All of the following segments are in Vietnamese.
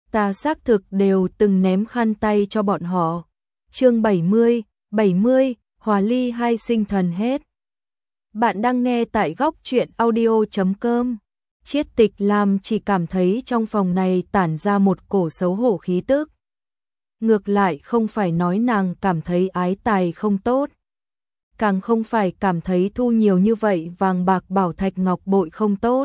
ta xác thực đều từng ném khăn tay cho bọn họ. Chương 70, hòa ly hai sinh thần hết. Bạn đang nghe tại góc truyện audio.com. Chiết Tịch Lam chỉ cảm thấy trong phòng này tản ra một cổ xấu hổ khí tức. Ngược lại không phải nói nàng cảm thấy ái tài không tốt, càng không phải cảm thấy thu nhiều như vậy vàng bạc bảo thạch ngọc bội không tốt,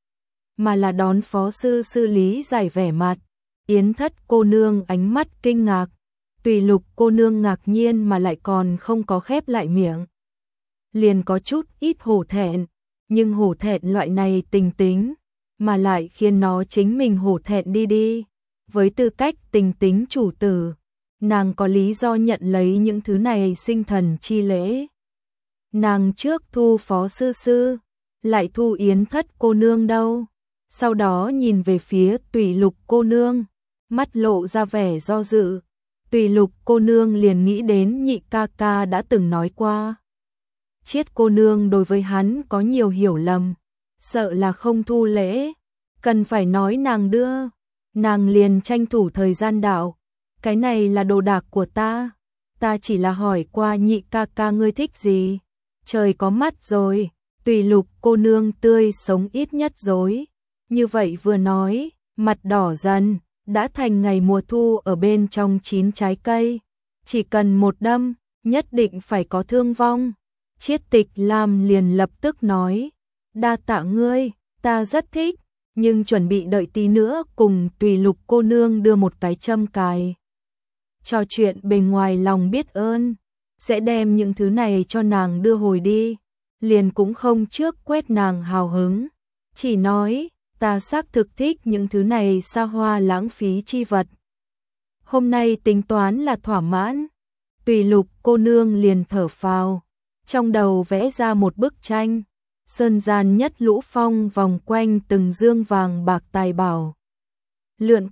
mà là đón phó sư sư lý giải vẻ mặt. Yến Thất cô nương ánh mắt kinh ngạc, Tùy Lục cô nương ngạc nhiên mà lại còn không có khép lại miệng. Liền có chút ít hổ thẹn, nhưng hổ thẹn loại này tình tính, mà lại khiến nó chính mình hổ thẹn đi. Với tư cách tình tính chủ tử, nàng có lý do nhận lấy những thứ này sinh thần chi lễ. Nàng trước thu phó sư sư, lại thu Yến Thất cô nương đâu. Sau đó nhìn về phía Tùy Lục cô nương, mắt lộ ra vẻ do dự. Tùy Lục cô nương liền nghĩ đến nhị ca ca đã từng nói qua. Chiết cô nương đối với hắn có nhiều hiểu lầm, sợ là không thu lễ, cần phải nói nàng đưa. Nàng liền tranh thủ thời gian đạo, cái này là đồ đạc của ta chỉ là hỏi qua nhị ca ca ngươi thích gì. Trời có mắt rồi, Tùy Lục cô nương tươi sống ít nhất dối. Như vậy vừa nói, mặt đỏ dần, đã thành ngày mùa thu ở bên trong chín trái cây. Chỉ cần một đâm, nhất định phải có thương vong. Chiết Tịch Lam liền lập tức nói, đa tạ ngươi, ta rất thích, nhưng chuẩn bị đợi tí nữa cùng Tùy Lục cô nương đưa một cái châm cài. Trò chuyện bề ngoài lòng biết ơn, sẽ đem những thứ này cho nàng đưa hồi đi. Liền cũng không trước quét nàng hào hứng, chỉ nói, ta xác thực thích những thứ này xa hoa lãng phí chi vật. Hôm nay tính toán là thỏa mãn. Tùy Lục cô nương liền thở phào, trong đầu vẽ ra một bức tranh, sơn gian nhất lũ phong vòng quanh từng dương vàng bạc tài bảo. Lượn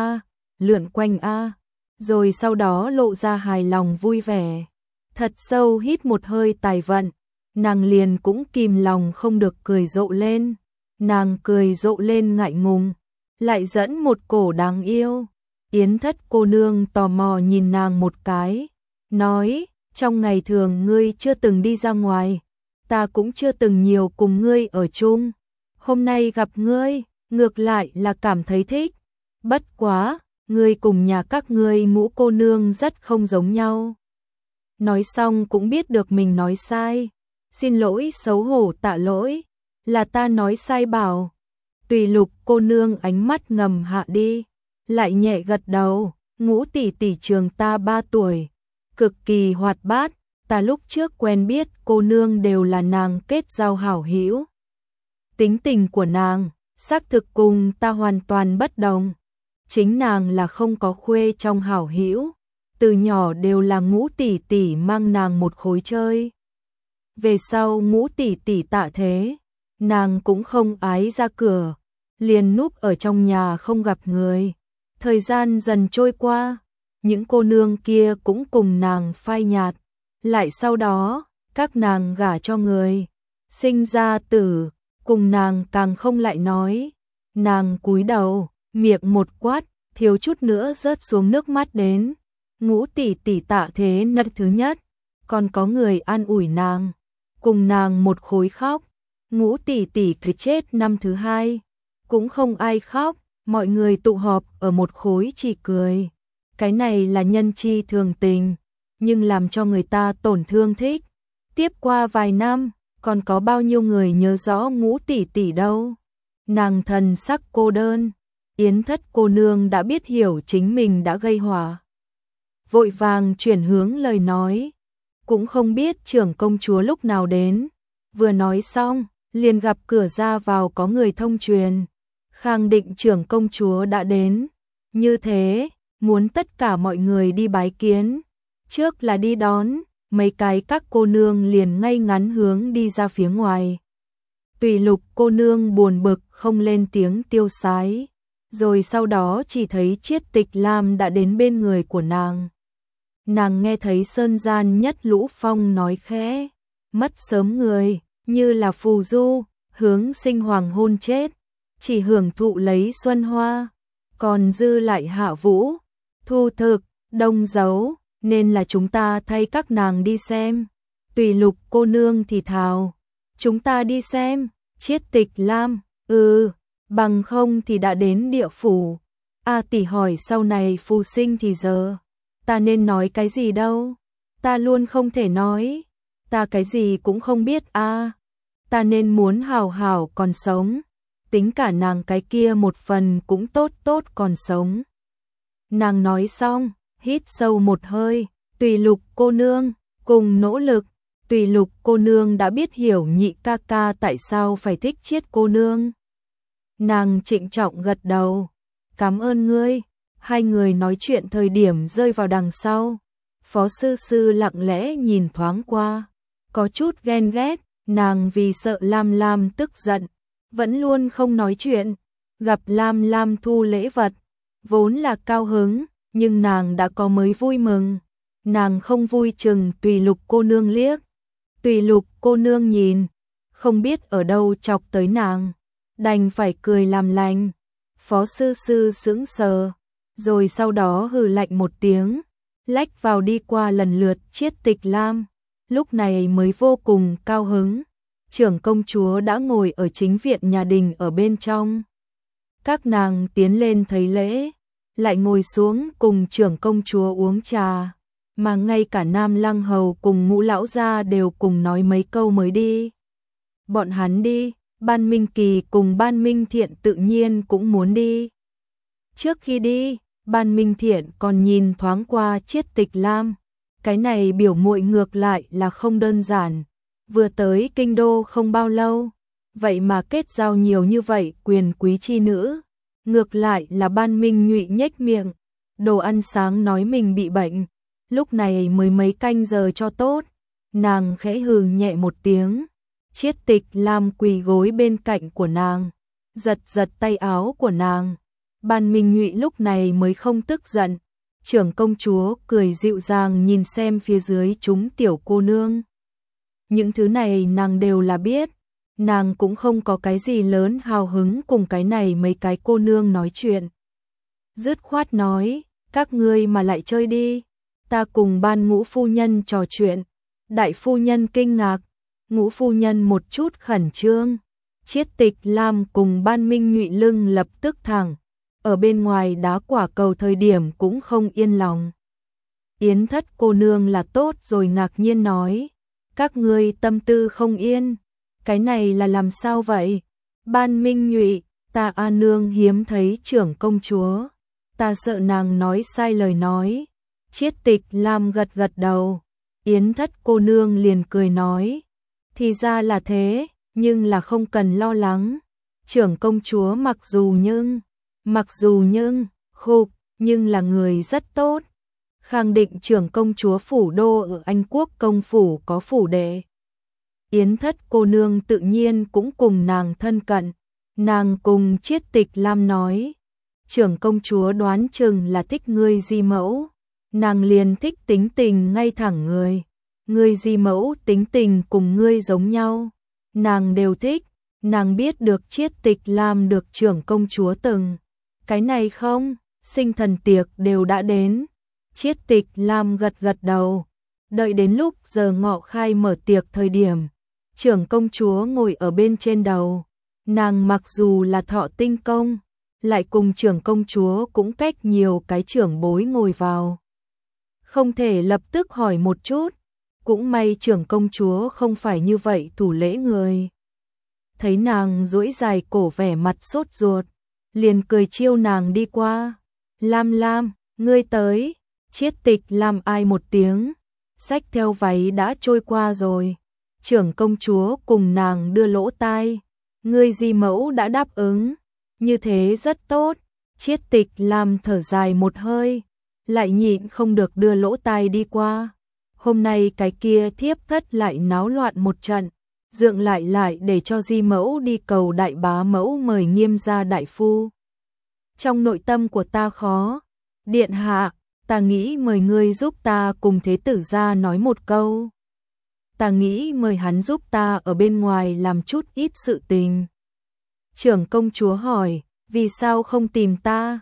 quanh a, rồi sau đó lộ ra hài lòng vui vẻ. Thật sâu hít một hơi tài vận, nàng liền cũng kìm lòng không được cười rộ lên. Nàng cười rộ lên ngại ngùng, lại dẫn một cổ đáng yêu. Yến Thất cô nương tò mò nhìn nàng một cái, nói, trong ngày thường ngươi chưa từng đi ra ngoài, ta cũng chưa từng nhiều cùng ngươi ở chung. Hôm nay gặp ngươi, ngược lại là cảm thấy thích. Bất quá, ngươi cùng nhà các ngươi Ngũ cô nương rất không giống nhau. Nói xong cũng biết được mình nói sai, xin lỗi xấu hổ tạ lỗi. Là ta nói sai bảo. Tùy Lục cô nương ánh mắt ngầm hạ đi, lại nhẹ gật đầu. Ngũ tỷ tỷ trường ta 3 tuổi, cực kỳ hoạt bát, ta lúc trước quen biết cô nương đều là nàng kết giao hảo hữu. Tính tình của nàng, xác thực cùng ta hoàn toàn bất đồng. Chính nàng là không có khuê trong hảo hữu, từ nhỏ đều là Ngũ tỷ tỷ mang nàng một khối chơi. Về sau Ngũ tỷ tỷ tạ thế, nàng cũng không ái ra cửa, liền núp ở trong nhà không gặp người. Thời gian dần trôi qua, những cô nương kia cũng cùng nàng phai nhạt. Lại sau đó, các nàng gả cho người, sinh ra tử, cùng nàng càng không lại nói. Nàng cúi đầu, miệng một quát, thiếu chút nữa rớt xuống nước mắt đến. Ngũ tỷ tỷ tạ thế năm thứ nhất, còn có người an ủi nàng, cùng nàng một khối khóc. Ngũ tỷ tỷ cứ chết năm thứ hai, cũng không ai khóc, mọi người tụ họp ở một khối chỉ cười. Cái này là nhân chi thường tình, nhưng làm cho người ta tổn thương thích. Tiếp qua vài năm, còn có bao nhiêu người nhớ rõ Ngũ tỷ tỷ đâu. Nàng thần sắc cô đơn, Yến Thất cô nương đã biết hiểu chính mình đã gây họa, vội vàng chuyển hướng lời nói, cũng không biết trưởng công chúa lúc nào đến. Vừa nói xong, liền gặp cửa ra vào có người thông truyền, khẳng định trưởng công chúa đã đến. Như thế, muốn tất cả mọi người đi bái kiến, trước là đi đón. Mấy cái các cô nương liền ngay ngắn hướng đi ra phía ngoài. Tùy Lục cô nương buồn bực không lên tiếng tiêu sái, rồi sau đó chỉ thấy Chiết Tịch Lam đã đến bên người của nàng. Nàng nghe thấy sơn gian nhất lũ phong nói khẽ, mất sớm người, như là phù du, hướng sinh hoàng hôn chết, chỉ hưởng thụ lấy xuân hoa. còn dư lại Hạ Vũ, Thu Thực, Đông Dấu, nên là chúng ta thay các nàng đi xem. Tùy Lục cô nương thì thào, chúng ta đi xem. Chiết Tịch Lam, bằng không thì đã đến địa phủ. A tỷ hỏi sau này phù sinh thì giờ, ta nên nói cái gì đâu, ta luôn không thể nói, ta cái gì cũng không biết a. Ta nên muốn hào hào còn sống, tính cả nàng cái kia một phần cũng tốt tốt còn sống. Nàng nói xong, hít sâu một hơi, Tùy Lục cô nương, cùng nỗ lực. Tùy Lục cô nương đã biết hiểu Nhị ca ca tại sao phải thích Chiết cô nương. Nàng trịnh trọng gật đầu, cảm ơn ngươi. Hai người nói chuyện thời điểm rơi vào đằng sau. Phó sư sư lặng lẽ nhìn thoáng qua, có chút ghen ghét, nàng vì sợ Lam Lam tức giận, vẫn luôn không nói chuyện. Gặp Lam Lam thu lễ vật, vốn là cao hứng, nhưng nàng đã có mới vui mừng. Nàng không vui chừng Tùy Lục cô nương liếc. Tùy Lục cô nương nhìn, không biết ở đâu chọc tới nàng, đành phải cười làm lành. Phó sư sư sững sờ, rồi sau đó hừ lạnh một tiếng, lách vào đi qua lần lượt Chiết Tịch Lam, lúc này mới vô cùng cao hứng. Trưởng công chúa đã ngồi ở chính viện nhà đình ở bên trong. Các nàng tiến lên thấy lễ, lại ngồi xuống cùng trưởng công chúa uống trà, mà ngay cả Nam Lăng Hầu cùng Ngũ lão gia đều cùng nói mấy câu mới đi. Bọn hắn đi, Ban Minh Kỳ cùng Ban Minh Thiện tự nhiên cũng muốn đi. Trước khi đi, Ban Minh Thiện còn nhìn thoáng qua Chiết Tịch Lam, cái này biểu muội ngược lại là không đơn giản, vừa tới kinh đô không bao lâu, vậy mà kết giao nhiều như vậy quyền quý chi nữ. Ngược lại là Ban Minh Nhụy nhếch miệng, đồ ăn sáng nói mình bị bệnh, lúc này mới mấy canh giờ cho tốt. Nàng khẽ hừ nhẹ một tiếng, Chiết Tịch Lam quỳ gối bên cạnh của nàng, giật giật tay áo của nàng. Ban Minh Nhụy lúc này mới không tức giận. Trưởng công chúa cười dịu dàng nhìn xem phía dưới chúng tiểu cô nương. Những thứ này nàng đều là biết, nàng cũng không có cái gì lớn hào hứng cùng cái này mấy cái cô nương nói chuyện. Dứt khoát nói, các ngươi mà lại chơi đi, ta cùng Ban Ngũ phu nhân trò chuyện. Đại phu nhân kinh ngạc, Ngũ phu nhân một chút khẩn trương. Chiết Tịch Lam cùng Ban Minh Nhụy lưng lập tức thẳng, ở bên ngoài đá quả cầu thời điểm cũng không yên lòng. Yến Thất cô nương là tốt rồi ngạc nhiên nói, các ngươi tâm tư không yên, cái này là làm sao vậy? Ban Minh Nhụy, ta a nương hiếm thấy trưởng công chúa, ta sợ nàng nói sai lời nói. Chiết Tịch Lam gật gật đầu. Yến Thất cô nương liền cười nói, thì ra là thế, nhưng là không cần lo lắng. Trưởng công chúa mặc dù nhưng, khục, nhưng là người rất tốt. Khang định trưởng công chúa phủ đô ở Anh Quốc công phủ có phủ đệ. Yến Thất cô nương tự nhiên cũng cùng nàng thân cận. Nàng cùng Chiết Tịch Lam nói, trưởng công chúa đoán chừng là thích ngươi Di mẫu. Nàng liền thích tính tình ngay thẳng người. Ngươi Di mẫu tính tình cùng ngươi giống nhau, nàng đều thích. Nàng biết được Chiết Tịch Lam được trưởng công chúa từng cái này không, sinh thần tiệc đều đã đến. Chiết Tịch Lam gật gật đầu. Đợi đến lúc giờ ngọ khai mở tiệc thời điểm, trưởng công chúa ngồi ở bên trên đầu. Nàng mặc dù là thọ tinh công, lại cùng trưởng công chúa cũng cách nhiều cái trưởng bối ngồi vào. Không thể lập tức hỏi một chút, cũng may trưởng công chúa không phải như vậy thủ lễ người. Thấy nàng duỗi dài cổ vẻ mặt sốt ruột, liền cười chiêu nàng đi qua. Lam Lam, ngươi tới. Chiết Tịch Lam ai một tiếng, xách theo váy đã trôi qua rồi. Trưởng công chúa cùng nàng đưa lỗ tai, ngươi Di mẫu đã đáp ứng, như thế rất tốt. Chiết Tịch Lam thở dài một hơi, lại nhịn không được đưa lỗ tai đi qua. Hôm nay cái kia thiếp thất lại náo loạn một trận, dượng lại để cho Di mẫu đi cầu đại bá mẫu mời Nghiêm gia đại phu. Trong nội tâm của ta khó, điện hạ, ta nghĩ mời ngươi giúp ta cùng thế tử gia nói một câu. Ta nghĩ mời hắn giúp ta ở bên ngoài làm chút ít sự tình. Trưởng công chúa hỏi, vì sao không tìm ta?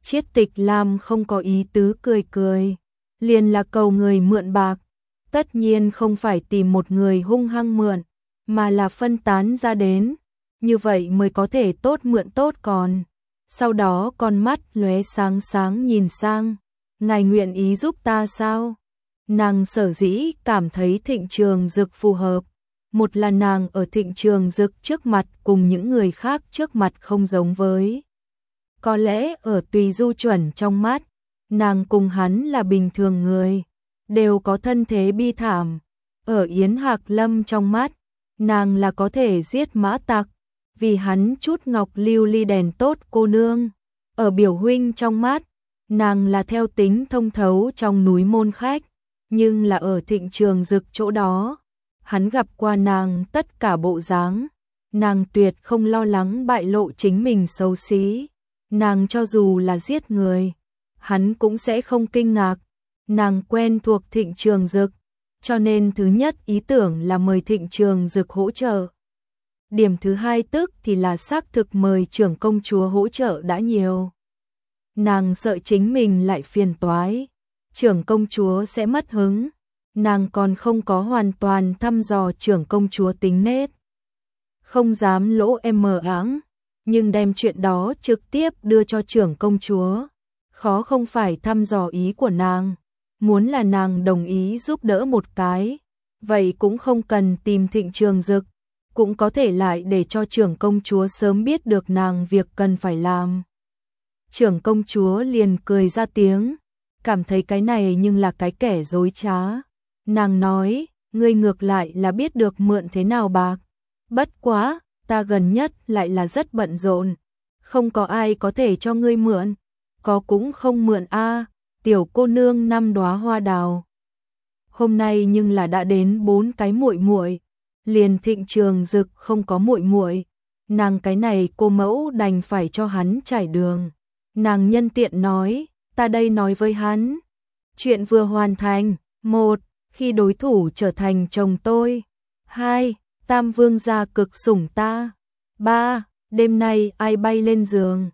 Chiết Tịch Lam không có ý tứ cười cười, liền là cầu người mượn bạc, tất nhiên không phải tìm một người hung hăng mượn, mà là phân tán ra đến, như vậy mới có thể tốt mượn tốt còn. Sau đó con mắt lóe sáng sáng nhìn sang, ngài nguyện ý giúp ta sao? Nàng sở dĩ cảm thấy Thịnh Trường Dực phù hợp, một là nàng ở Thịnh Trường Dực trước mặt cùng những người khác trước mặt không giống với. Có lẽ ở Tùy Du Chuẩn trong mắt, nàng cùng hắn là bình thường người, đều có thân thế bi thảm. Ở Yến Hạc Lâm trong mắt, nàng là có thể giết mã tặc, vì hắn chút ngọc lưu ly đèn tốt cô nương. Ở Biểu huynh trong mắt, nàng là theo tính thông thấu trong núi môn khách, nhưng là ở Thịnh Trường Dực chỗ đó, hắn gặp qua nàng tất cả bộ dáng, nàng tuyệt không lo lắng bại lộ chính mình xấu xí, nàng cho dù là giết người, hắn cũng sẽ không kinh ngạc, nàng quen thuộc Thịnh Trường Dực, cho nên thứ nhất ý tưởng là mời Thịnh Trường Dực hỗ trợ. Điểm thứ hai tức thì là xác thực mời trưởng công chúa hỗ trợ đã nhiều. Nàng sợ chính mình lại phiền toái, trưởng công chúa sẽ mất hứng, nàng còn không có hoàn toàn thăm dò trưởng công chúa tính nết. Không dám lỗ em mờ áng, nhưng đem chuyện đó trực tiếp đưa cho trưởng công chúa. Khó không phải thăm dò ý của nàng, muốn là nàng đồng ý giúp đỡ một cái, vậy cũng không cần tìm Thịnh Trường Dực, cũng có thể lại để cho trưởng công chúa sớm biết được nàng việc cần phải làm. Trưởng công chúa liền cười ra tiếng, cảm thấy cái này nhưng là cái kẻ dối trá. Nàng nói, ngươi ngược lại là biết được mượn thế nào bạc. Bất quá, ta gần nhất lại là rất bận rộn, không có ai có thể cho ngươi mượn, có cũng không mượn a. Tiểu cô nương năm đóa hoa đào. Hôm nay nhưng là đã đến 4 cái muội muội, liền Thịnh Trường Dực không có muội muội, nàng cái này cô mẫu đành phải cho hắn trải đường. Nàng nhân tiện nói, ta đây nói với hắn, chuyện vừa hoàn thành, 1, khi đối thủ trở thành chồng tôi, 2, Tam Vương gia cực sủng ta, 3, đêm nay ai bay lên giường,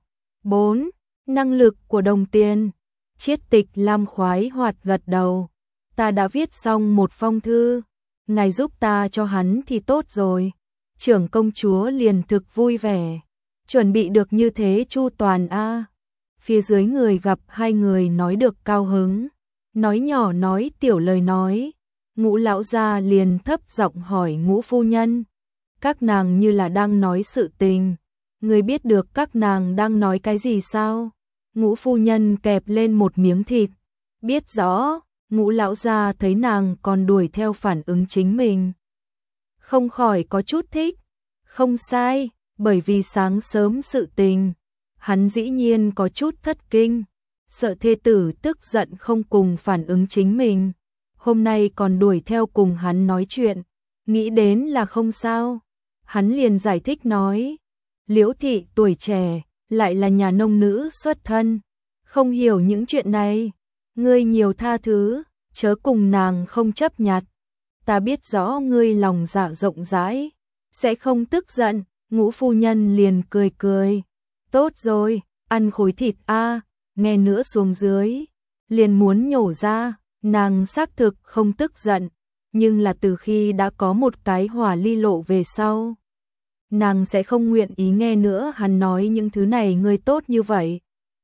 4, năng lực của đồng tiền. Chiết Tịch Lam khoái hoạt gật đầu, ta đã viết xong một phong thư, ngài giúp ta cho hắn thì tốt rồi. Trưởng công chúa liền thực vui vẻ, chuẩn bị được như thế chu toàn a. Phía dưới người gặp hai người nói được cao hứng, nói nhỏ nói tiểu lời nói, Ngũ lão gia liền thấp giọng hỏi Ngũ phu nhân, các nàng như là đang nói sự tình, người biết được các nàng đang nói cái gì sao? Ngũ phu nhân kẹp lên một miếng thịt, biết rõ. Ngũ lão gia thấy nàng còn đuổi theo phản ứng chính mình, không khỏi có chút thích. Không sai, bởi vì sáng sớm sự tình, hắn dĩ nhiên có chút thất kinh, sợ thê tử tức giận không cùng phản ứng chính mình, hôm nay còn đuổi theo cùng hắn nói chuyện, nghĩ đến là không sao. Hắn liền giải thích nói, Liễu thị tuổi trẻ, lại là nhà nông nữ xuất thân, không hiểu những chuyện này, ngươi nhiều tha thứ, chớ cùng nàng không chấp nhặt. Ta biết rõ ngươi lòng dạ rộng rãi, sẽ không tức giận. Ngũ phu nhân liền cười cười, tốt rồi, ăn khối thịt a. Nghe nữa xuống dưới, liền muốn nhổ ra. Nàng xác thực không tức giận, nhưng là từ khi đã có một cái hỏa ly lộ về sau, nàng sẽ không nguyện ý nghe nữa hắn nói những thứ này. Ngươi tốt như vậy,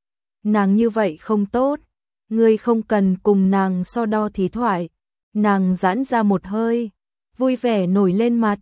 nàng như vậy không tốt, ngươi không cần cùng nàng so đo thí thoại. Nàng giãn ra một hơi, vui vẻ nổi lên mặt.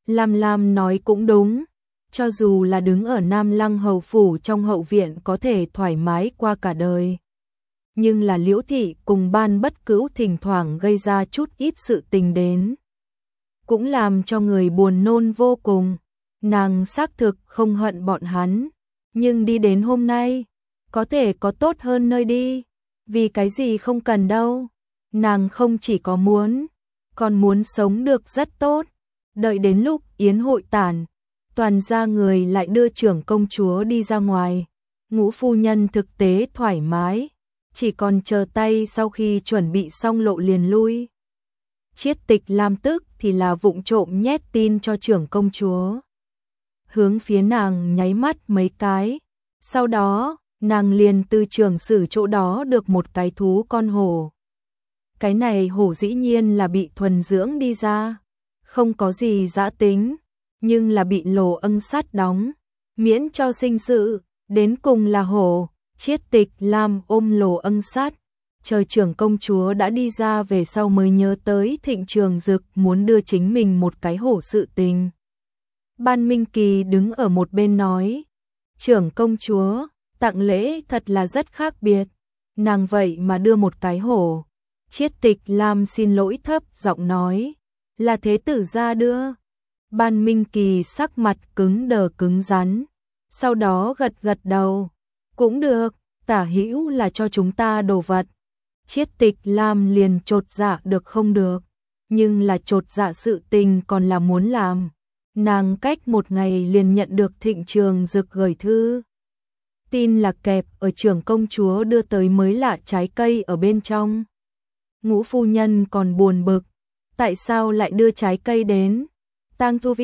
Lam nói cũng đúng, cho dù là đứng ở Nam Lăng hầu phủ trong hậu viện có thể thoải mái qua cả đời, nhưng là Liễu thị cùng Ban Bất Cữu thỉnh thoảng gây ra chút ít sự tình đến, cũng làm cho người buồn nôn vô cùng. Nàng xác thực không hận bọn hắn, nhưng đi đến hôm nay, có thể có tốt hơn nơi đi, vì cái gì không cần đâu. Nàng không chỉ có muốn, còn muốn sống được rất tốt. Đợi đến lúc yến hội tản, toàn gia người lại đưa trưởng công chúa đi ra ngoài. Ngũ phu nhân thực tế thoải mái, chỉ còn chờ tay sau khi chuẩn bị xong lộ liền lui. Chiết Tịch Lam tức thì là vụng trộm nhét tin cho trưởng công chúa, hướng phía nàng nháy mắt mấy cái, sau đó nàng liền từ trưởng sử chỗ đó được một cái thú con hổ. Cái này hổ dĩ nhiên là bị thuần dưỡng đi ra, không có gì dã tính, nhưng là bị Lỗ Ân Sát đóng, miễn cho sinh sự, đến cùng là hổ. Chiết Tịch Lam ôm Lỗ Ân Sát, chờ trưởng công chúa đã đi ra về sau mới nhớ tới Thịnh Trường Dực muốn đưa chính mình một cái hổ sự tình. Ban Minh Kỳ đứng ở một bên nói, trưởng công chúa, tặng lễ thật là rất khác biệt, nàng vậy mà đưa một cái hổ. Chiết Tịch Lam xin lỗi thấp giọng nói, là thế tử gia đưa. Ban Minh Kỳ sắc mặt cứng đờ cứng rắn, sau đó gật gật đầu, cũng được, tả hữu là cho chúng ta đồ vật. Chiết Tịch Lam liền chột dạ được không được, nhưng là chột dạ sự tình còn là muốn làm. Nàng cách một ngày liền nhận được Thịnh Trường Dực gửi thư. Tin là kẹp ở trưởng công chúa đưa tới mới lạ trái cây ở bên trong. Ngũ phu nhân còn buồn bực, tại sao lại đưa trái cây đến? Tang Thu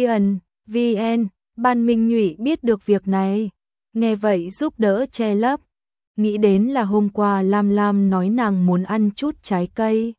VN, Ban Minh Nhụy biết được việc này, nghe vậy giúp đỡ che lấp, nghĩ đến là hôm qua Lam Lam nói nàng muốn ăn chút trái cây.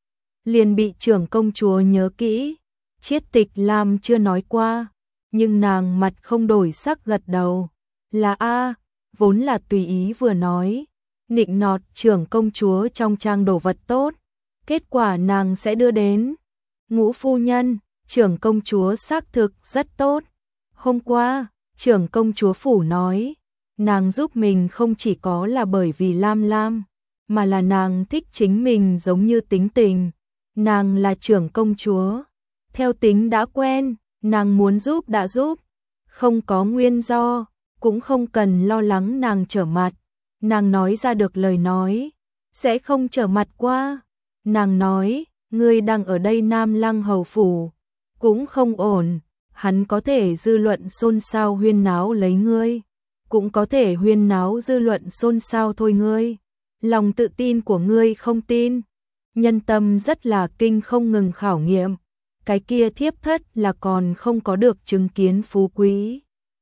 Liền bị trưởng công chúa nhớ kỹ, Chiết Tịch Lam chưa nói qua, nhưng nàng mặt không đổi sắc gật đầu, là a, vốn là tùy ý vừa nói, nịnh nọt trưởng công chúa trong trang đồ vật tốt, kết quả nàng sẽ đưa đến. Ngũ phu nhân, trưởng công chúa xác thực rất tốt. Hôm qua, trưởng công chúa phủ nói, nàng giúp mình không chỉ có là bởi vì Lam Lam, mà là nàng thích chính mình giống như tính tình. Nàng là trưởng công chúa, theo tính đã quen, nàng muốn giúp đã giúp, không có nguyên do, cũng không cần lo lắng nàng trở mặt. Nàng nói ra được lời nói, sẽ không trở mặt qua. Nàng nói, ngươi đang ở đây Nam Lăng hầu phủ, cũng không ổn, hắn có thể dư luận xôn xao huyên náo lấy ngươi, cũng có thể huyên náo dư luận xôn xao thôi ngươi. Lòng tự tin của ngươi không tin, nhân tâm rất là kinh không ngừng khảo nghiệm, cái kia thiếp thất là còn không có được chứng kiến phú quý.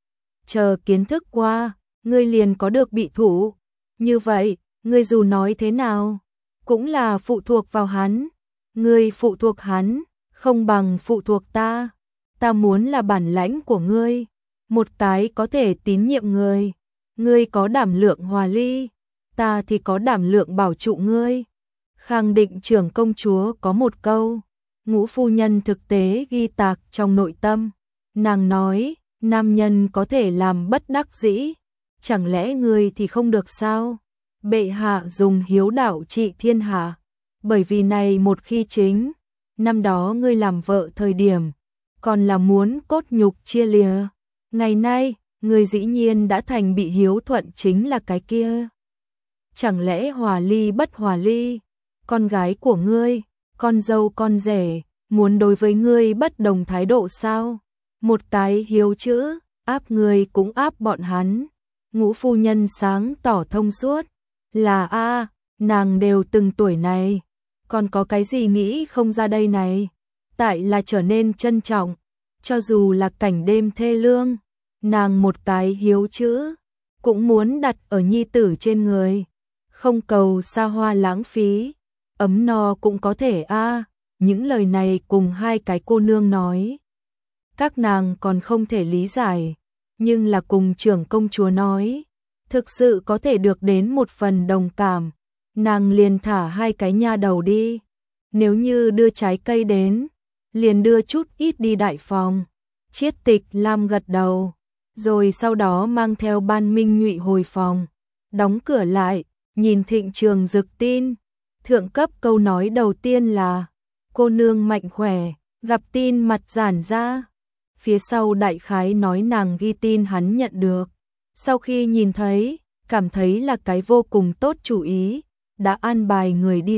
Chờ kiến thức qua, ngươi liền có được bị thủ, như vậy, ngươi dù nói thế nào, cũng là phụ thuộc vào hắn, ngươi phụ thuộc hắn, không bằng phụ thuộc ta. Ta muốn là bản lãnh của ngươi, một cái có thể tín nhiệm người, ngươi có đảm lượng hòa ly, ta thì có đảm lượng bảo trụ ngươi. Khang Định trưởng công chúa có một câu, Ngũ phu nhân thực tế ghi tạc trong nội tâm, nàng nói, nam nhân có thể làm bất đắc dĩ, chẳng lẽ ngươi thì không được sao? Bệ hạ dùng hiếu đạo trị thiên hạ, bởi vì này một khi chính, năm đó ngươi làm vợ thời điểm, còn là muốn cốt nhục chia lìa. Ngày nay, ngươi dĩ nhiên đã thành bị hiếu thuận chính là cái kia. Chẳng lẽ hòa ly bất hòa ly, con gái của ngươi, con dâu con rể, muốn đối với ngươi bất đồng thái độ sao? Một cái hiếu chữ, áp ngươi cũng áp bọn hắn. Ngũ phu nhân sáng tỏ thông suốt, là a, nàng đều từng tuổi này, còn có cái gì nghĩ không ra đây này? Tại là trở nên trân trọng, cho dù là cảnh đêm thê lương, nàng một cái hiếu chữ, cũng muốn đặt ở nhi tử trên người, không cầu xa hoa lãng phí, ấm no cũng có thể a. Những lời này cùng hai cái cô nương nói, các nàng còn không thể lý giải, nhưng là cùng trưởng công chúa nói, thực sự có thể được đến một phần đồng cảm, nàng liền thả hai cái nha đầu đi, nếu như đưa trái cây đến, liền đưa chút ít đi đại phòng. Chiết Tịch Lam gật đầu, rồi sau đó mang theo Ban Minh Nhụy hồi phòng, đóng cửa lại, nhìn Thịnh Trường Dực tin, thượng cấp câu nói đầu tiên là, cô nương mạnh khỏe, gặp tin mặt giãn ra. Phía sau đại khái nói nàng ghi tin hắn nhận được, sau khi nhìn thấy, cảm thấy là cái vô cùng tốt chủ ý, đã an bài người đi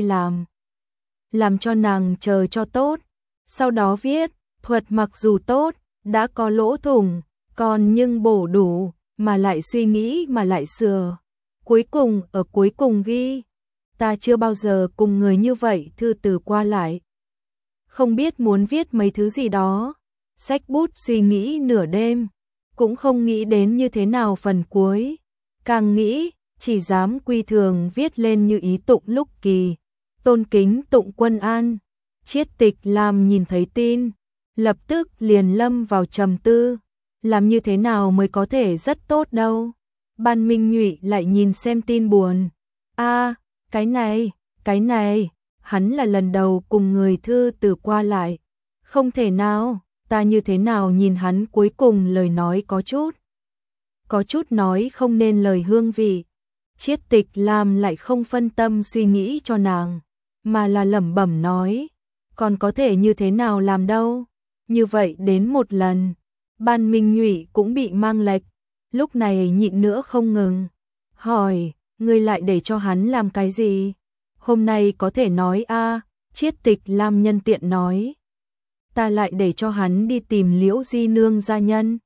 làm cho nàng chờ cho tốt, sau đó viết, thuật mặc dù tốt, đã có lỗ thủng, còn nhưng bổ đủ, mà lại suy nghĩ mà lại sửa. Cuối cùng ở cuối cùng ghi, ta chưa bao giờ cùng người như vậy thư từ qua lại. Không biết muốn viết mấy thứ gì đó, xách bút suy nghĩ nửa đêm, cũng không nghĩ đến như thế nào phần cuối, càng nghĩ, chỉ dám quy thường viết lên như ý tụng lúc kỳ, tôn kính tụng quân an. Chiết Tịch Lam nhìn thấy tin, lập tức liền lâm vào trầm tư, làm như thế nào mới có thể rất tốt đâu. Ban Minh Nhụy lại nhìn xem tin buồn. Cái này, hắn là lần đầu cùng người thư từ qua lại. Không thể nào, ta như thế nào nhìn hắn cuối cùng lời nói có chút nói không nên lời hương vị. Chiết Tịch Lam lại không phân tâm suy nghĩ cho nàng, mà là lẩm bẩm nói, còn có thể như thế nào làm đâu. Như vậy đến một lần, Ban Minh Nhụy cũng bị mang lệch, lúc này nhịn nữa không ngừng. Hỏi, ngươi lại để cho hắn làm cái gì? Hôm nay có thể nói Chiết Tịch Lam nhân tiện nói. Ta lại để cho hắn đi tìm Liễu Di Nương gia nhân.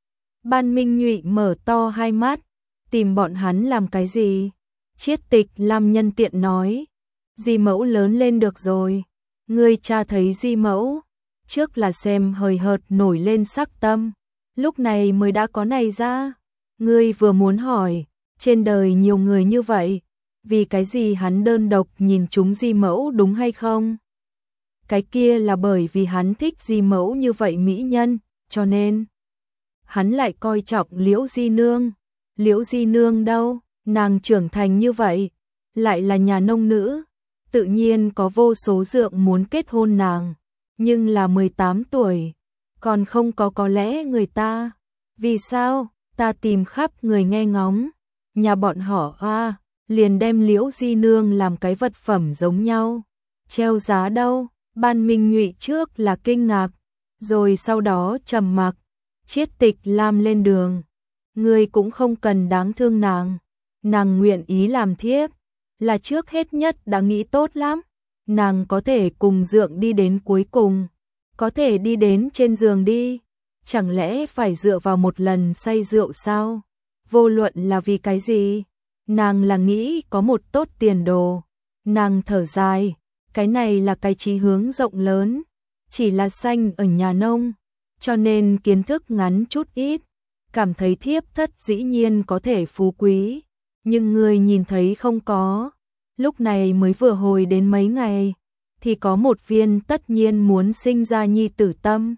Ban Minh Nhụy mở to hai mắt, tìm bọn hắn làm cái gì? Chiết Tịch Lam nhân tiện nói, Di mẫu lớn lên được rồi. Ngươi cha thấy Di mẫu, trước là xem hời hợt nổi lên sắc tâm, lúc này mới đã có này ra. Ngươi vừa muốn hỏi, trên đời nhiều người như vậy, vì cái gì hắn đơn độc nhìn chúng Di mẫu đúng hay không? Cái kia là bởi vì hắn thích Di mẫu như vậy mỹ nhân, cho nên hắn lại coi trọng Liễu Di Nương. Liễu Di Nương đâu, nàng trưởng thành như vậy, lại là nhà nông nữ, tự nhiên có vô số dượng muốn kết hôn nàng, nhưng là 18 tuổi, còn không có lẽ người ta. Vì sao? Ta tìm khắp người nghe ngóng, nhà bọn họ liền đem Liễu Di Nương làm cái vật phẩm giống nhau, treo giá đâu. Ban Minh Nhụy trước là kinh ngạc, rồi sau đó trầm mặc. Chiết Tịch Lam lên đường, ngươi cũng không cần đáng thương nàng nguyện ý làm thiếp, là trước hết nhất đã nghĩ tốt lắm, nàng có thể cùng dượng đi đến cuối cùng, có thể đi đến trên giường đi, chẳng lẽ phải dựa vào một lần say rượu sao? Vô luận là vì cái gì, nàng là nghĩ có một tốt tiền đồ. Nàng thở dài, cái này là cái chí hướng rộng lớn, chỉ là sanh ở nhà nông, cho nên kiến thức ngắn chút ít, cảm thấy thiếp thất dĩ nhiên có thể phú quý, nhưng người nhìn thấy không có, lúc này mới vừa hồi đến mấy ngày, thì có một viên tất nhiên muốn sinh ra nhi tử tâm.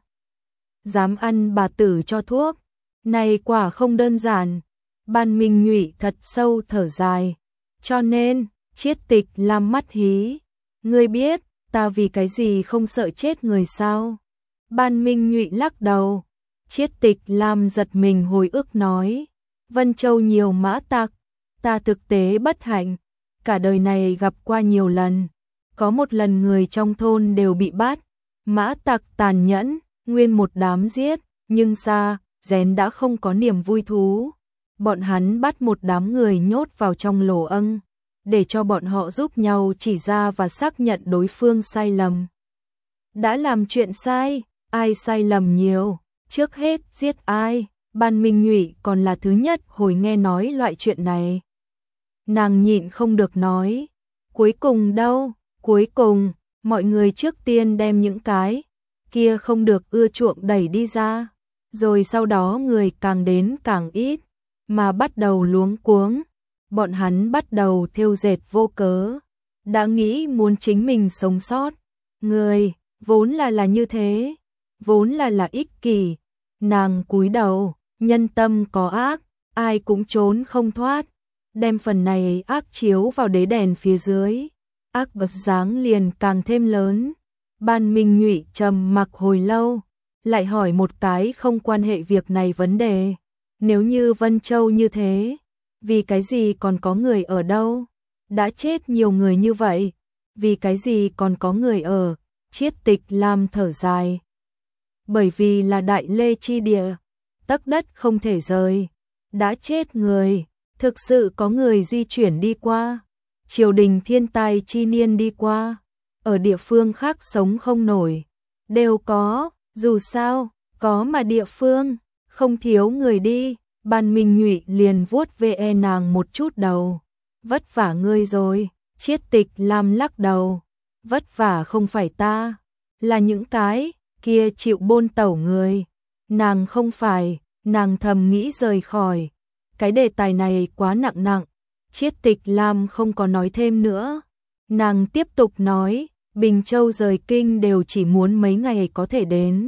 Dám ăn bà tử cho thuốc, này quả không đơn giản. Ban Minh Nhụy thật sâu thở dài, cho nên, Chiết Tịch Lam mắt hí, ngươi biết, ta vì cái gì không sợ chết người sao? Ban Minh Nhụy lắc đầu. Chiết Tịch Lam giật mình hồi ức nói, Vân Châu nhiều mã tặc, ta thực tế bất hạnh, cả đời này gặp qua nhiều lần, có một lần người trong thôn đều bị bắt, mã tặc tàn nhẫn, nguyên một đám giết, nhưng rén đã không có niềm vui thú. Bọn hắn bắt một đám người nhốt vào trong lỗ âng, để cho bọn họ giúp nhau chỉ ra và xác nhận đối phương sai lầm. Đã làm chuyện sai, ai sai lầm nhiều, trước hết giết ai. Ban Minh Nhụy còn là thứ nhất hồi nghe nói loại chuyện này. Nàng nhịn không được nói, cuối cùng đâu, cuối cùng, mọi người trước tiên đem những cái kia không được ưa chuộng đẩy đi ra, rồi sau đó người càng đến càng ít, mà bắt đầu luống cuống, bọn hắn bắt đầu thêu dệt vô cớ, đã nghĩ muốn chính mình sống sót. Người, vốn là như thế, vốn là ích kỷ. Nàng cúi đầu, nhân tâm có ác, ai cũng trốn không thoát, đem phần này ác chiếu vào đế đèn phía dưới, ác bật dáng liền càng thêm lớn. Ban Minh Nhụy trầm mặc hồi lâu, lại hỏi một cái không quan hệ việc này vấn đề. Nếu như Vân Châu như thế, vì cái gì còn có người ở đâu? Đã chết nhiều người như vậy, vì cái gì còn có người ở? Chiết Tịch Lam thở dài. Bởi vì là đại lê chi địa, tấc đất không thể rời, đã chết người, thực sự có người di chuyển đi qua, triều đình thiên tai chi niên đi qua, ở địa phương khác sống không nổi, đều có, dù sao, có mà địa phương không thiếu người đi. Ban Minh Nhụy liền vuốt ve nàng một chút đầu, vất vả ngươi rồi. Chiết Tịch Lam lắc đầu, vất vả không phải ta, là những cái kia chịu bôn tẩu người. Nàng không phải, nàng thầm nghĩ rời khỏi, cái đề tài này quá nặng, Chiết Tịch Lam không có nói thêm nữa. Nàng tiếp tục nói, Bình Châu rời kinh đều chỉ muốn mấy ngày có thể đến.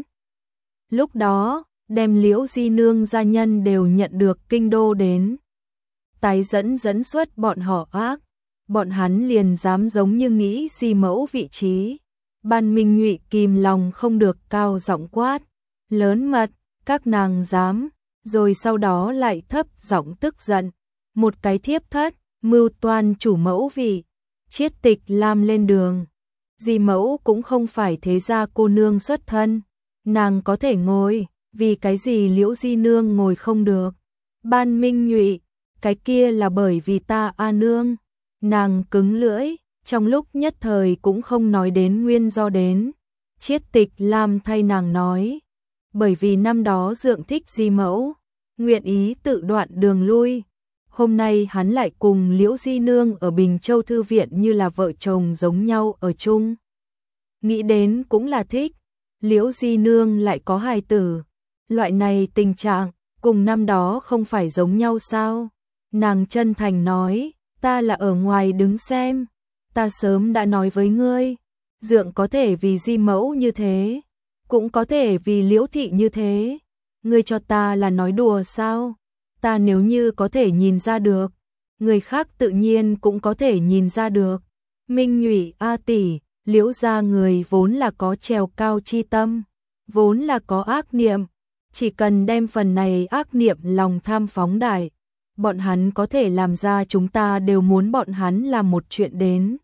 Lúc đó, đem Liễu Di Nương gia nhân đều nhận được kinh đô đến. Tái dẫn xuất bọn họ ác, bọn hắn liền dám giống như nghĩ Di mẫu vị trí. Ban Minh Nhụy kìm lòng không được cao giọng quát, lớn mật, các nàng dám, rồi sau đó lại thấp giọng tức giận. Một cái thiếp thất, mưu toan chủ mẫu vị, Chiết Tịch Lam lên đường. Di mẫu cũng không phải thế gia cô nương xuất thân, nàng có thể ngồi, vì cái gì Liễu Di Nương ngồi không được. Ban Minh Nhụy, cái kia là bởi vì ta a nương. Nàng cứng lưỡi, trong lúc nhất thời cũng không nói đến nguyên do đến. Chiết Tịch Lam thay nàng nói, bởi vì năm đó dượng thích Di mẫu, nguyện ý tự đoạn đường lui. Hôm nay hắn lại cùng Liễu Di Nương ở Bình Châu Thư viện như là vợ chồng giống nhau ở chung. Nghĩ đến cũng là thích, Liễu Di Nương lại có hài tử. Loại này tình trạng, cùng năm đó không phải giống nhau sao? Nàng chân thành nói, ta là ở ngoài đứng xem, ta sớm đã nói với ngươi, dượng có thể vì Di mẫu như thế, cũng có thể vì Liễu thị như thế. Ngươi cho ta là nói đùa sao? Ta nếu như có thể nhìn ra được, người khác tự nhiên cũng có thể nhìn ra được. Minh Nhụy a tỷ, Liễu gia người vốn là có trèo cao chi tâm, vốn là có ác niệm, chỉ cần đem phần này ác niệm lòng tham phóng đại, bọn hắn có thể làm ra chúng ta đều muốn bọn hắn làm một chuyện đến.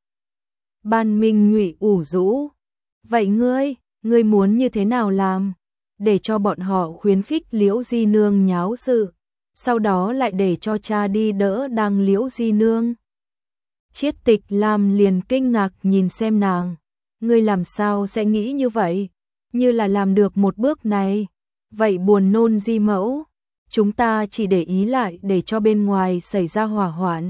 Ban Minh Nhụy ủ rũ, vậy ngươi muốn như thế nào làm? Để cho bọn họ khuyến khích Liễu Di Nương nháo sự, sau đó lại để cho cha đi đỡ đăng Liễu Di Nương. Chiết Tịch Lam liền kinh ngạc nhìn xem nàng, ngươi làm sao sẽ nghĩ như vậy, như là làm được một bước này, vậy buồn nôn Di mẫu, chúng ta chỉ để ý lại để cho bên ngoài xảy ra hỏa hoạn.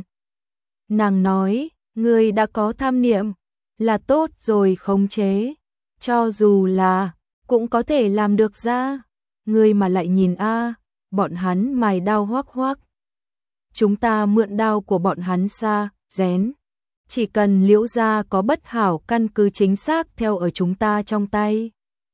Nàng nói, ngươi đã có tham niệm, là tốt rồi khống chế, cho dù là, cũng có thể làm được ra, ngươi mà lại nhìn a, bọn hắn mài đao hoắc hoắc. Chúng ta mượn đao của bọn hắn xa, rén. Chỉ cần Liễu gia có bất hảo căn cứ chính xác theo ở chúng ta trong tay.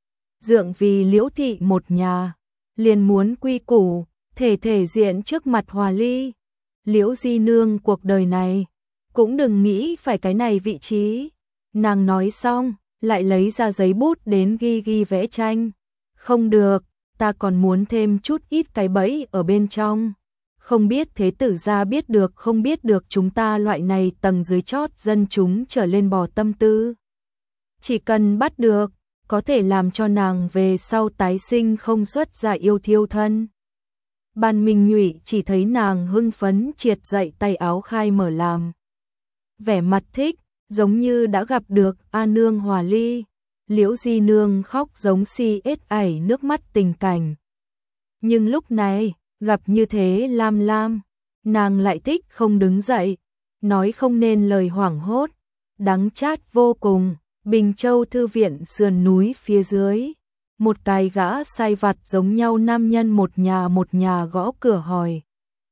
Dượng vì Liễu thị một nhà, liền muốn quy củ, thể diện trước mặt hòa ly. Liễu Di Nương cuộc đời này, cũng đừng nghĩ phải cái này vị trí. Nàng nói xong, lại lấy ra giấy bút đến ghi vẽ tranh. Không được, ta còn muốn thêm chút ít cái bẫy ở bên trong. Không biết thế tử gia biết được không biết được chúng ta loại này tầng dưới chót dân chúng trở lên bò tâm tư. Chỉ cần bắt được, có thể làm cho nàng về sau tái sinh không xuất ra yêu thiêu thân. Ban Minh Nhụy chỉ thấy nàng hưng phấn triệt dậy tay áo khai mở làm. Vẻ mặt thích, giống như đã gặp được A Nương hòa ly. Liễu Di Nương khóc giống si ết ảy nước mắt tình cảnh. Nhưng lúc này, gặp như thế Lam, nàng lại thích không đứng dậy, nói không nên lời hoảng hốt, đắng chát vô cùng. Bình Châu Thư viện sườn núi phía dưới, một cái gã sai vặt giống nhau nam nhân một nhà gõ cửa hỏi.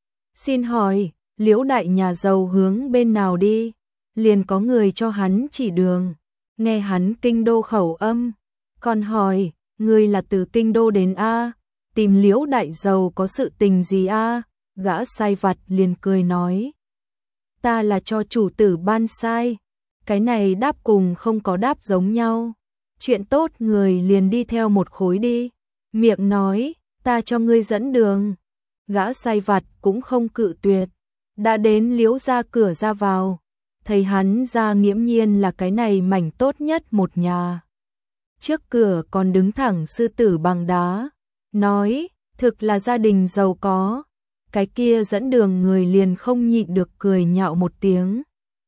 Xin hỏi, Liễu đại nhà giàu hướng bên nào đi? Liền có người cho hắn chỉ đường, nghe hắn kinh đô khẩu âm, còn hỏi, người là từ kinh đô đến a, tìm Liễu đại giàu có sự tình gì a? Gã sai vặt liền cười nói, ta là cho chủ tử ban sai. Cái này đáp cùng không có đáp giống nhau. Chuyện tốt người liền đi theo một khối đi. Miệng nói, ta cho ngươi dẫn đường. Gã sai vặt cũng không cự tuyệt. Đã đến Liễu gia cửa ra vào. Thấy hắn ra nghiễm nhiên là cái này mảnh tốt nhất một nhà. Trước cửa còn đứng thẳng sư tử bằng đá. Nói, thực là gia đình giàu có. Cái kia dẫn đường người liền không nhịn được cười nhạo một tiếng.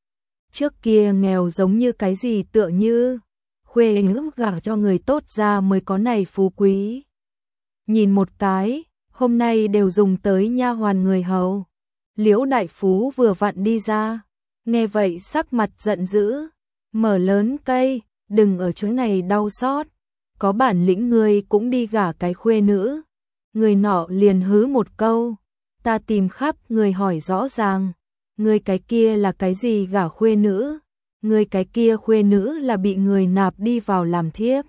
Trước kia nghèo giống như cái gì tựa như khuê ngưỡng gả cho người tốt ra mới có này phú quý. Nhìn một cái, hôm nay đều dùng tới nha hoàn người hầu. Liễu đại phú vừa vặn đi ra, nghe vậy sắc mặt giận dữ, mở lớn cây, đừng ở chỗ này đau xót, có bản lĩnh ngươi cũng đi gả cái khuê nữ. Người nọ liền hứ một câu, ta tìm khắp người hỏi rõ ràng. Ngươi cái kia là cái gì gả khuê nữ? Ngươi cái kia khuê nữ là bị người nạp đi vào làm thiếp.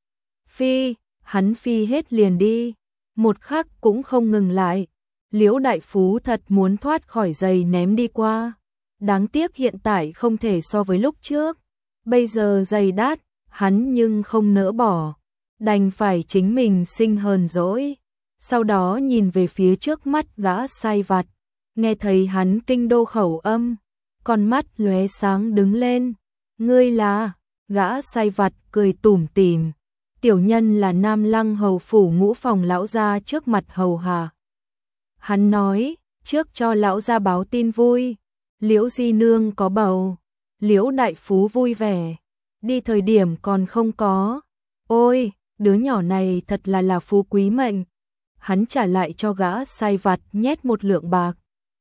Phi, hắn phi hết liền đi, một khắc cũng không ngừng lại. Liễu đại phú thật muốn thoát khỏi giày ném đi qua. Đáng tiếc hiện tại không thể so với lúc trước. Bây giờ giày đắt, hắn nhưng không nỡ bỏ. Đành phải chính mình sinh hờn dỗi. Sau đó nhìn về phía trước mắt gã sai vặt. Nghe thấy hắn kinh đô khẩu âm. Con mắt lóe sáng đứng lên. Ngươi là, gã sai vặt cười tủm tỉm. Tiểu nhân là Nam Lăng hầu phủ Ngũ phòng lão gia trước mặt hầu hạ. Hắn nói, trước cho lão gia báo tin vui. Liễu di nương có bầu. Liễu đại phú vui vẻ. Đi thời điểm còn không có. Ôi, đứa nhỏ này thật là phú quý mệnh. Hắn trả lại cho gã sai vặt nhét một lượng bạc.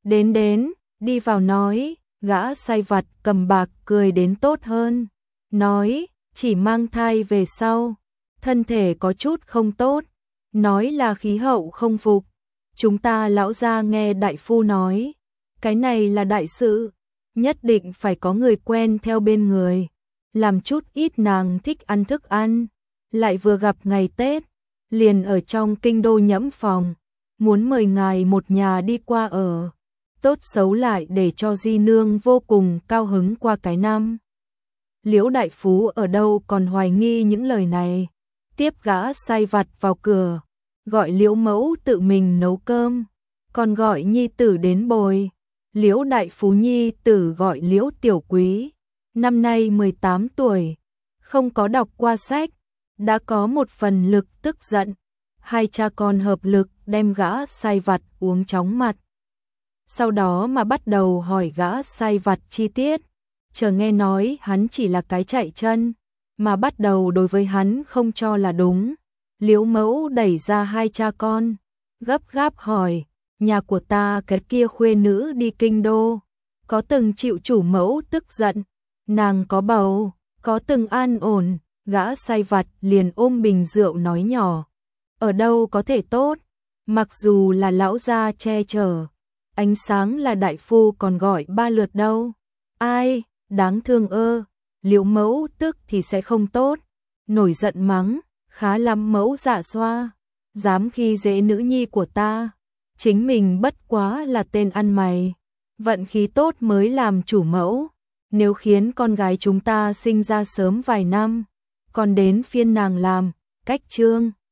Đến, đi vào nói. Gã sai vặt cầm bạc cười đến tốt hơn. Nói, chỉ mang thai về sau. Thân thể có chút không tốt. Nói là khí hậu không phục. Chúng ta lão gia nghe đại phu nói. Cái này là đại sự. Nhất định phải có người quen theo bên người. Làm chút ít nàng thích ăn thức ăn. Lại vừa gặp ngày Tết. Liền ở trong kinh đô nhẫm phòng. Muốn mời ngài một nhà đi qua ở. Tốt xấu lại để cho di nương vô cùng cao hứng qua cái năm. Liễu đại phú ở đâu còn hoài nghi những lời này. Tiếp gã sai vặt vào cửa. Gọi Liễu mẫu tự mình nấu cơm. Còn gọi nhi tử đến bồi. Liễu đại phú nhi tử gọi Liễu tiểu quý. Năm nay 18 tuổi. Không có đọc qua sách. Đã có một phần lực tức giận. Hai cha con hợp lực đem gã sai vặt uống chóng mặt. Sau đó mà bắt đầu hỏi gã sai vặt chi tiết. Chờ nghe nói hắn chỉ là cái chạy chân. Mà bắt đầu đối với hắn không cho là đúng. Liễu mẫu đẩy ra hai cha con. Gấp gáp hỏi. Nhà của ta cái kia khuê nữ đi kinh đô. Có từng chịu chủ mẫu tức giận. Nàng có bầu. Có từng an ổn. Gã sai vặt liền ôm bình rượu nói nhỏ. Ở đâu có thể tốt. Mặc dù là lão gia che chở. Ánh sáng là đại phu còn gọi 3 lượt đâu. Ai, đáng thương ơ. Liễu mẫu tức thì sẽ không tốt. Nổi giận mắng, khá lắm mẫu dạ xoa. Dám khi dễ nữ nhi của ta. Chính mình bất quá là tên ăn mày. Vận khí tốt mới làm chủ mẫu. Nếu khiến con gái chúng ta sinh ra sớm vài năm. Còn đến phiên nàng làm, cách trương.